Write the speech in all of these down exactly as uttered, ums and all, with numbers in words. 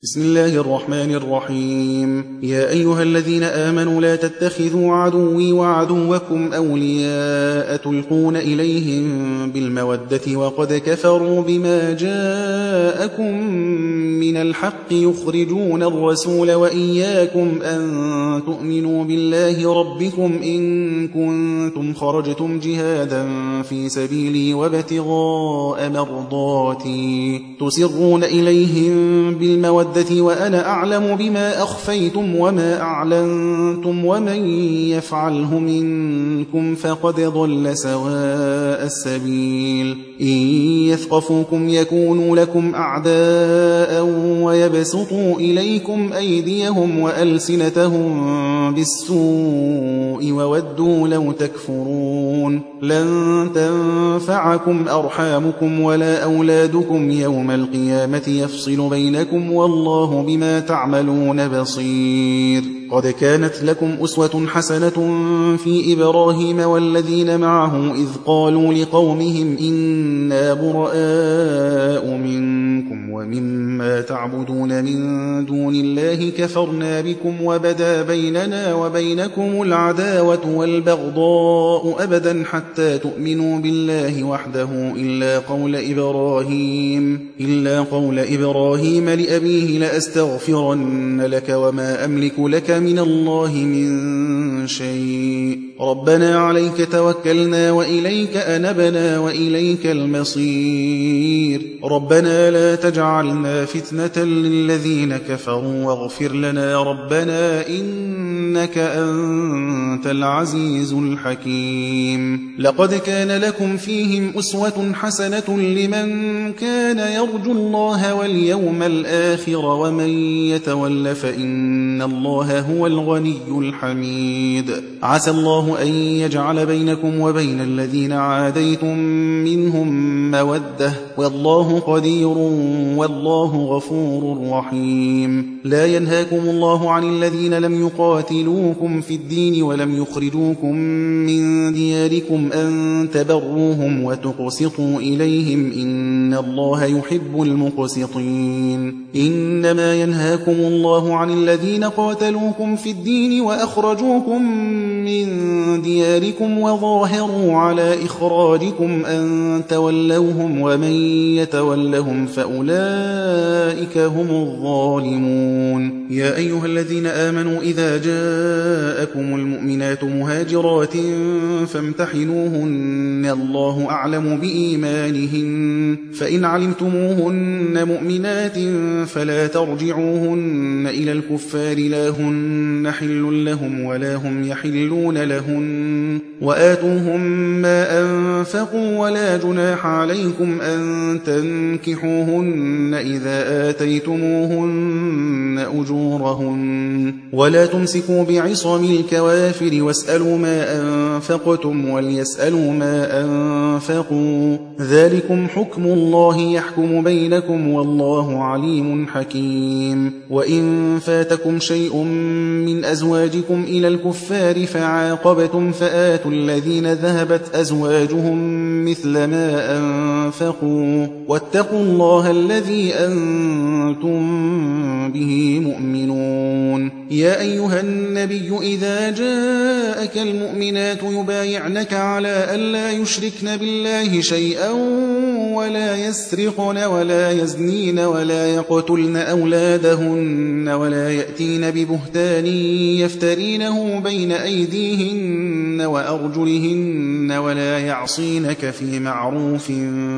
بسم الله الرحمن الرحيم. يا أيها الذين آمنوا لا تتخذوا عدوي وعدوكم أولياء تلقون إليهم بالمودة وقد كفروا بما جاءكم من الحق يخرجون الرسول وإياكم أن تؤمنوا بالله ربكم إن كنتم خرجتم جهادا في سبيلي وابتغاء مرضاتي تسرون إليهم بالمودة وأنا أعلم بما أخفيتم وما أعلنتم ومن يفعله منكم فقد ضل سواء السبيل. إن يثقفوكم يكونوا لكم أعداء ويبسطوا إليكم أيديهم وألسنتهم بالسوء وودوا لو تكفرون. لن تنفعكم أرحامكم ولا أولادكم يوم القيامة يفصل بينكم والله بما تعملون بصير. قد كانت لكم أسوة حسنة في إبراهيم والذين معه إذ قالوا لقومهم إنا براء منكم ومما تعبدون من دون الله كفرنا بكم وبدا بيننا وبينكم العداوة والبغضاء أبدا حتى تؤمنوا بالله وحده إلا قول إبراهيم إلا قول إبراهيم لأبيه لأستغفرن لك وما أملك لك من الله من شيء. ربنا عليك توكلنا وإليك أنبنا وإليك المصير. ربنا لا تجعلنا فتنة للذين كفروا واغفر لنا ربنا إنك أنت العزيز الحكيم. لقد كان لكم فيهم أسوة حسنة لمن كان يرجو الله واليوم الآخر ومن يتول فإن الله هو الغني الحميد. عسى الله أن يجعل بينكم وبين الذين عاديتم منهم مودة والله قدير والله غفور رحيم. لا ينهاكم الله عن الذين لم يقاتلوكم في الدين ولم يخرجوكم من دياركم أن تبروهم وتقسطوا إليهم إن الله يحب المقسطين. إنما ينهاكم الله عن الذين قاتلوكم في الدين وأخرجوكم من دياركم وظاهروا على إخراجكم أن تولوهم ومن يتولهم فأولئك هم الظالمون. يا أيها الذين آمنوا إذا جاءكم المؤمنات مهاجرات فامتحنوهن الله أعلم بإيمانهن فإن علمتموهن مؤمنات فلا ترجعوهن إلى الكفار لا هن حل لهم ولا هم يحلون لهن وآتوهم ما أنفقوا ولا جناح عليكم أن تنكحوهن إذا آتيتموهن أجورهن ولا تمسكوا بعصم الكوافر واسألوا ما أنفقتم وليسألوا ما أنفقوا ذلكم حكم الله يحكم بينكم والله عليم حكيم. وإن فاتكم شيء من أزواجكم إلى الكفار فعاقبتم فآتوا الذين ذهبت أزواجهم مثل ما أنفقوا واتقوا الله الذي أنتم به مؤمنون. يا أيها النبي إذا جاءك المؤمنات يبايعنك على ألا يشركن بالله شيئا ولا يسرقن ولا يزنين ولا يقتلن أولادهن ولا يأتين ببهتان يفترينه بين أيديهن وأرجلهن ولا يعصينك في معروف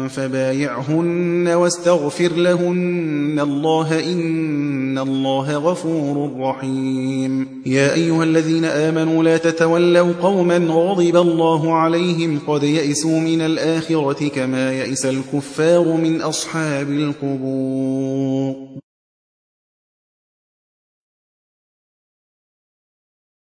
فبايعهن واستغفر لهن الله إن الله غفور رحيم. يا أيها الذين آمنوا لا تتولوا قوما غضب الله عليهم قد يئسوا من الآخرة كما يئس الكفار من أصحاب القبور.